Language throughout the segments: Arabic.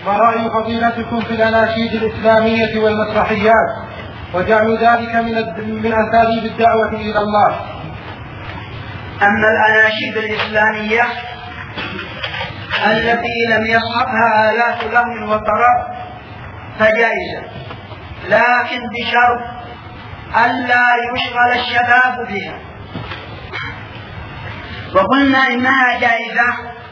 ما رأي فضيلتكم في الأناشيد الإسلامية والمسرحيات وجعل ذلك من أساليب الدعوة إلى الله؟ أما الأناشيد الإسلامية التي لم يصحبها آلات لهو وطرب فجائزة، لكن بشرط ألا يشغل الشباب بها. وقلنا إنها جائزة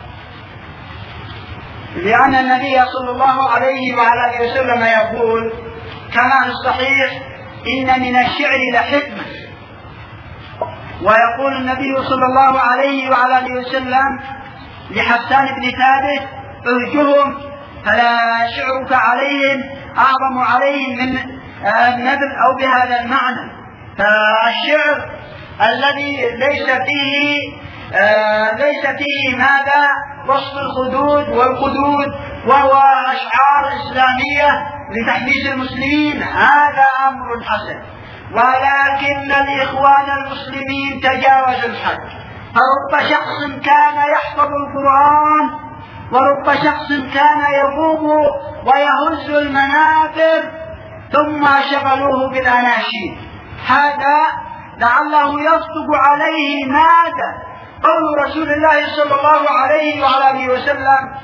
لأن النبي صلى الله عليه وعلى آله وسلم يقول كما في الصحيح إن من الشعر لحكمة، ويقول النبي صلى الله عليه وعلى آله وسلم لحسان بن ثابت ارجهم فلا شعرك عليهم أعظم عليهم من النبل أو بهذا المعنى. فالشعر الذي ليس فيه ماذا وصف الخدود والقدود وهو أشعار إسلامية لتحميس المسلمين هذا أمر حسن، ولكن الإخوان المسلمين تجاوزوا الحد، فرب شخص كان يحفظ القرآن ورب شخص كان يقوم ويهز المنابر ثم شغلوه بالأناشيد. هذا لعله يصدق عليه ماذا قول رسول الله صلى الله عليه وعلى آله وسلم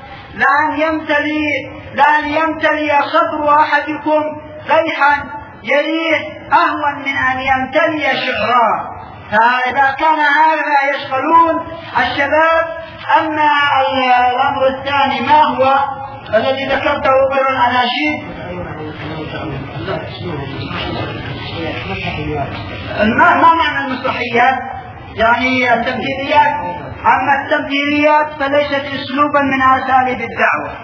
لأن يمتلي صدر أحدكم ريحا يليه أهون من أن يمتلي شعرا. فإذا كان هذا يشغلون الشباب. أما الأمر الثاني ما هو الذي ذكرته غير الأناشيد؟ ما معنى المسرحيات؟ يعني التمثيليات. أما التمثيليات فليست أسلوبا من أساليب الدعوة،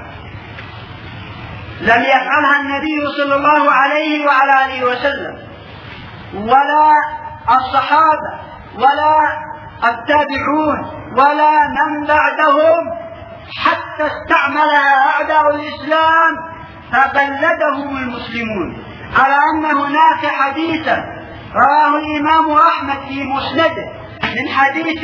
لم يفعلها النبي صلى الله عليه وعلى آله وسلم ولا الصحابة ولا التابعون ولا من بعدهم، حتى استعملها أعداء الإسلام فبلدهم المسلمون. على أن هناك حديثا رواه الإمام أحمد في مسنده من حديث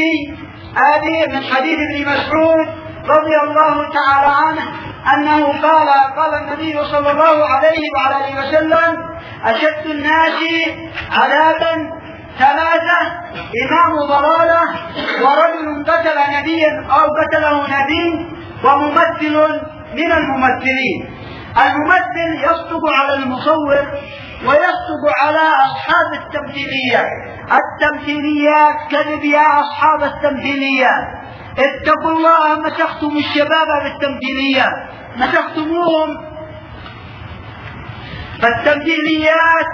ابن مسعود رضي الله تعالى عنه أنه قال النبي صلى الله عليه وعلى آله وسلم أشد الناس عذابا ثلاثة: إمام ضلالة، ورجل قتل نبيا أو قتله نبي، وممثل من الممثلين. الممثل يصدق على المصور ويصدق على أصحاب التمثيليات. التمثيليات كذب يا أصحاب التمثيليات، اتقوا الله مسختم الشباب بالتمثيليات، مسختموهم. فالتمثيليات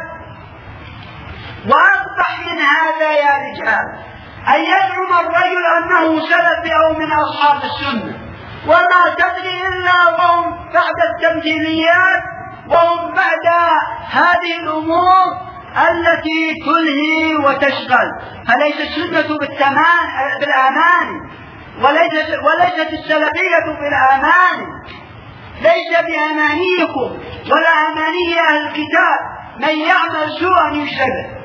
وأقبح من هذا يا رجال أن يزعم الرجل أنه سلفي أو من أصحاب السنة وما تدري إلا وهم بعد التمثيليات وهم بعد هذه الأمور التي تلهي وتشغل. فليس السنة بالأمان وليست السلفية بالأمان، ليس بأمانيكم ولا أماني أهل الكتاب. من يعمل سوءا يجزى به.